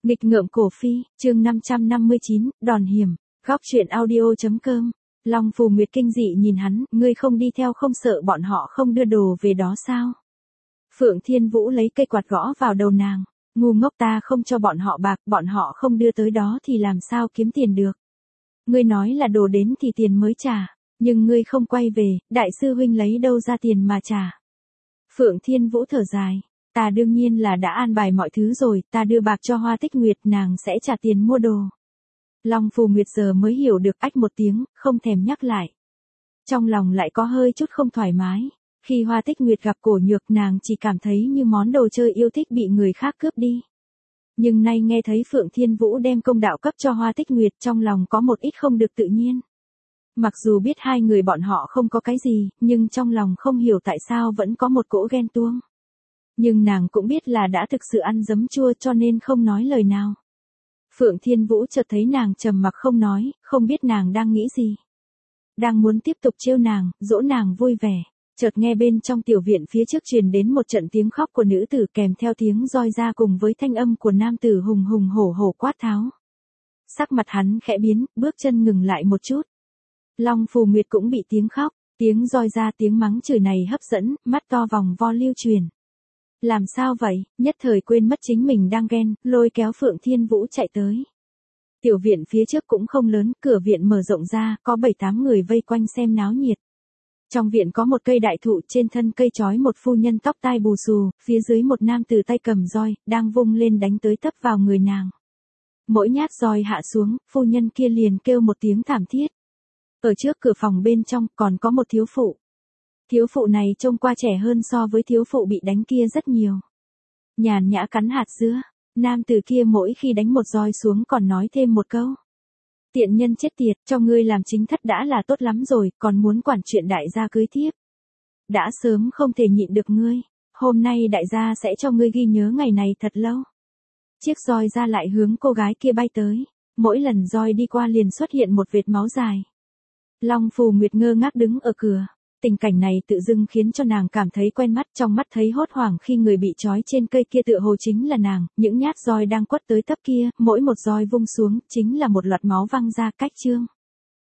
Nghịch ngợm cổ phi, chương 559, đòn hiểm, góc truyện audio.com. Long Phù Nguyệt kinh dị nhìn hắn, ngươi không đi theo không sợ bọn họ không đưa đồ về đó sao? Phượng Thiên Vũ lấy cây quạt gõ vào đầu nàng, ngu ngốc, ta không cho bọn họ bạc, bọn họ không đưa tới đó thì làm sao kiếm tiền được? Ngươi nói là đồ đến thì tiền mới trả, nhưng ngươi không quay về, đại sư huynh lấy đâu ra tiền mà trả? Phượng Thiên Vũ thở dài. Ta đương nhiên là đã an bài mọi thứ rồi, ta đưa bạc cho Hoa Tích Nguyệt, nàng sẽ trả tiền mua đồ. Long Phù Nguyệt giờ mới hiểu được, ách một tiếng, không thèm nhắc lại. Trong lòng lại có hơi chút không thoải mái. Khi Hoa Tích Nguyệt gặp Cổ Nhược, nàng chỉ cảm thấy như món đồ chơi yêu thích bị người khác cướp đi. Nhưng nay nghe thấy Phượng Thiên Vũ đem công đạo cấp cho Hoa Tích Nguyệt, trong lòng có một ít không được tự nhiên. Mặc dù biết hai người bọn họ không có cái gì, nhưng trong lòng không hiểu tại sao vẫn có một cỗ ghen tuông. Nhưng nàng cũng biết là đã thực sự ăn giấm chua cho nên không nói lời nào. Phượng Thiên Vũ chợt thấy nàng trầm mặc không nói, không biết nàng đang nghĩ gì. Đang muốn tiếp tục trêu nàng, dỗ nàng vui vẻ. Chợt nghe bên trong tiểu viện phía trước truyền đến một trận tiếng khóc của nữ tử kèm theo tiếng roi ra cùng với thanh âm của nam tử hùng hùng hổ hổ quát tháo. Sắc mặt hắn khẽ biến, bước chân ngừng lại một chút. Long Phù Nguyệt cũng bị tiếng khóc, tiếng roi ra, tiếng mắng chửi này hấp dẫn, mắt to vòng vo lưu truyền. Làm sao vậy, nhất thời quên mất chính mình đang ghen, lôi kéo Phượng Thiên Vũ chạy tới. Tiểu viện phía trước cũng không lớn, cửa viện mở rộng ra, có 7-8 người vây quanh xem náo nhiệt. Trong viện có một cây đại thụ, trên thân cây trói một phu nhân tóc tai bù xù, phía dưới một nam tử tay cầm roi, đang vung lên đánh tới tấp vào người nàng. Mỗi nhát roi hạ xuống, phu nhân kia liền kêu một tiếng thảm thiết. Ở trước cửa phòng bên trong còn có một thiếu phụ. Thiếu phụ này trông qua trẻ hơn so với thiếu phụ bị đánh kia rất nhiều. Nhàn nhã cắn hạt dưa, nam tử kia mỗi khi đánh một roi xuống còn nói thêm một câu. Tiện nhân chết tiệt, cho ngươi làm chính thất đã là tốt lắm rồi, còn muốn quản chuyện đại gia cưới thiếp. Đã sớm không thể nhịn được ngươi, hôm nay đại gia sẽ cho ngươi ghi nhớ ngày này thật lâu. Chiếc roi ra lại hướng cô gái kia bay tới, mỗi lần roi đi qua liền xuất hiện một vệt máu dài. Long Phù Nguyệt ngơ ngác đứng ở cửa. Tình cảnh này tự dưng khiến cho nàng cảm thấy quen mắt, trong mắt thấy hốt hoảng khi người bị trói trên cây kia tựa hồ chính là nàng, những nhát roi đang quất tới tấp kia, mỗi một roi vung xuống, chính là một loạt máu văng ra cách chương.